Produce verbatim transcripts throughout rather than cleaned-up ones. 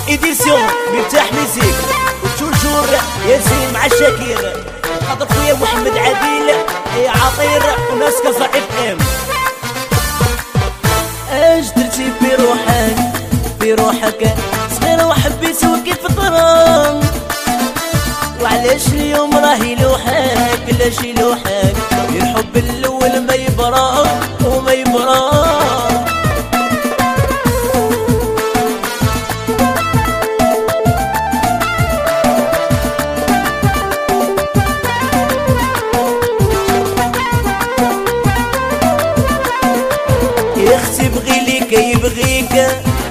إديسيون مفتاح ميزيك وتوجور ياسين مع شاكير خاطر خويا محمد عادل يا عطير وناس كصعيب ام. اش درتي بروحك بروحك صغيرة وحبيت وكيف ضرام، وعلاش اليوم راهي لوحك لاش لوحك الحب الاول ما يبرا وما يبرا. يختي بغي ليك يبغيك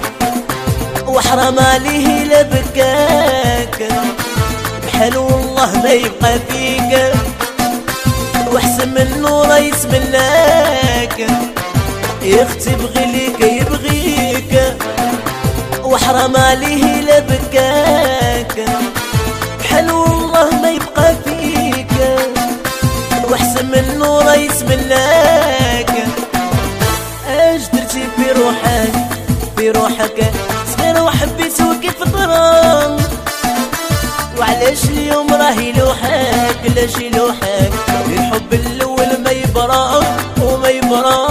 وحرام عليه لا بكاك، بحال والله ما يبقى فيك واحسن منو راه يسمناك. يختي بغي ليك يبغيك وحرام عليه لا بكاك، بحال والله ما يبقى فيك واحسن منو راه يسمناك. اش درتي بروحك بروحك صغيرة وحبيت وكيف ضرام، وعلاش اليوم راهي لوحك لاش لوحك الحب الاول ما يبرا وما يبرا.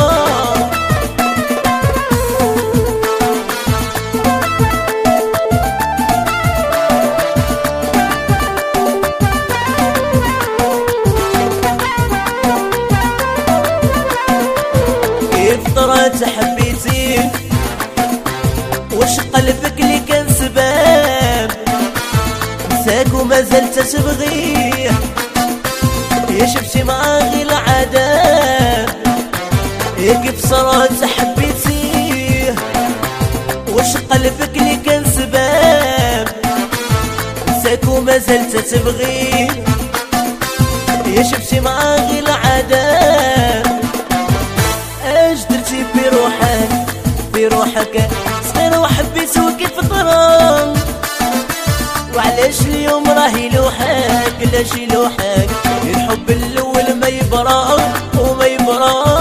كيف طرات حبيتي وش قلبك اللي كان سباب نساك وما زلت تبغيه، يا شفتي معاه غير العذاب. يا كيف صرات حبيتيه وش قلبك اللي كان سباب نساك وما زلت تبغيه، يا شفتي معاه غير العذاب. اش درتي بروحك بروحك صغيرة وحبيت وكيف ضرام، وعلاش اليوم راهي لوحك لاش لوحك الحب الاول ما يبرا وما يبرا.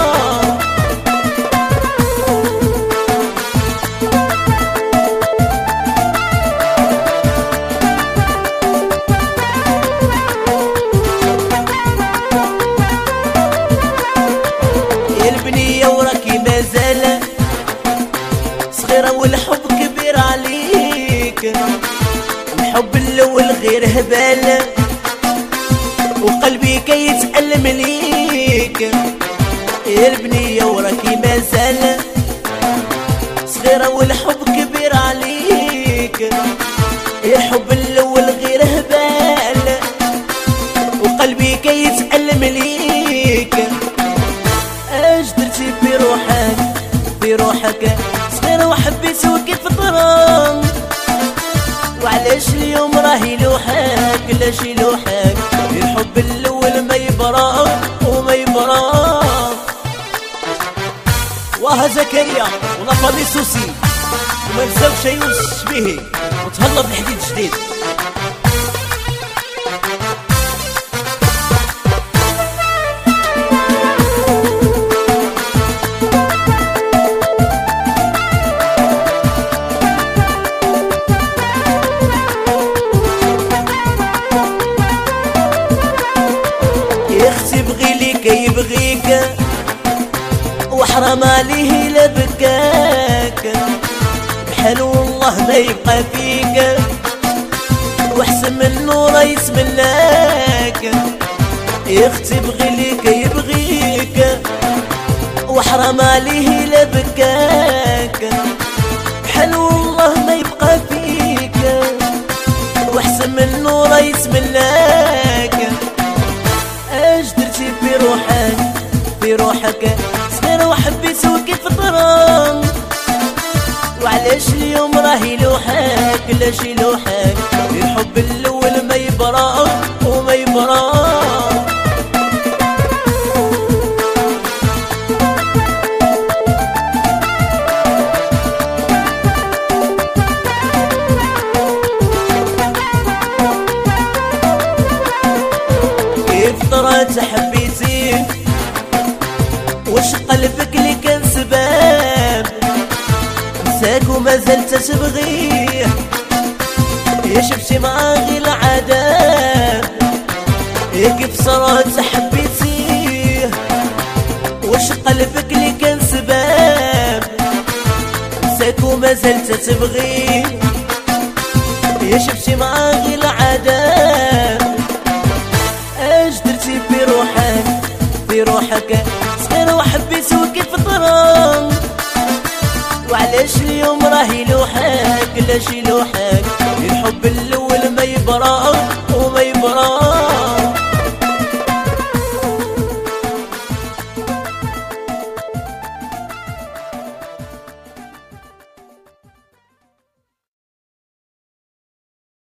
يا البنية وراكي مازال صغيرة والحب كبير عليك، الحب الاول غير هبال وقلبي كي يتألم ليك. يا البنية وراكي مازال صغيرة والحب كبير عليك، الحب الاول غير هبال وقلبي كي يتألم ليك. اش درتي بروحك بروحك صغيرة وحبيت وكيف ضرام، وعلاش اليوم راهي لوحك لاش لوحك الحب الاول ما يبرا وما يبرا. وها زكريا ونفضي سوسي وما نساوش يونس شبيهي وتهلا بالحديد جديد. يختي بغي ليك يبغيك وحرام عليه لا بكاك، بحال والله ما يبقى فيك واحسن منو راه يسمناك. يختي بغي ليك يبغيك وحرام عليه لا بكاك، بحال والله ما يبقى فيك واحسن منو راه يسمناك. اش درتي بروحك بروحك صغيرة وحبيت وكيف ضرام، وعلاش اليوم راهي لوحك لاش لوحك الحب الاول ما يبرا وما يبرا. كيف طرات حبيتي وش قلبك اللي كان سباب نساك وما زلت تبغيه، يا شفتي معاغي العذاب يا كيف صرت حبيتيه وش قلبك اللي كان سباب نساك وما زلت تبغيه يا شفتي معاغي العذاب اش درتي في روحك في روحك صغير وحبيت وكيف ضرام وعلاش اليوم راهي لوحك لاش لوحك الحب الاول ما يبرى وما يبرى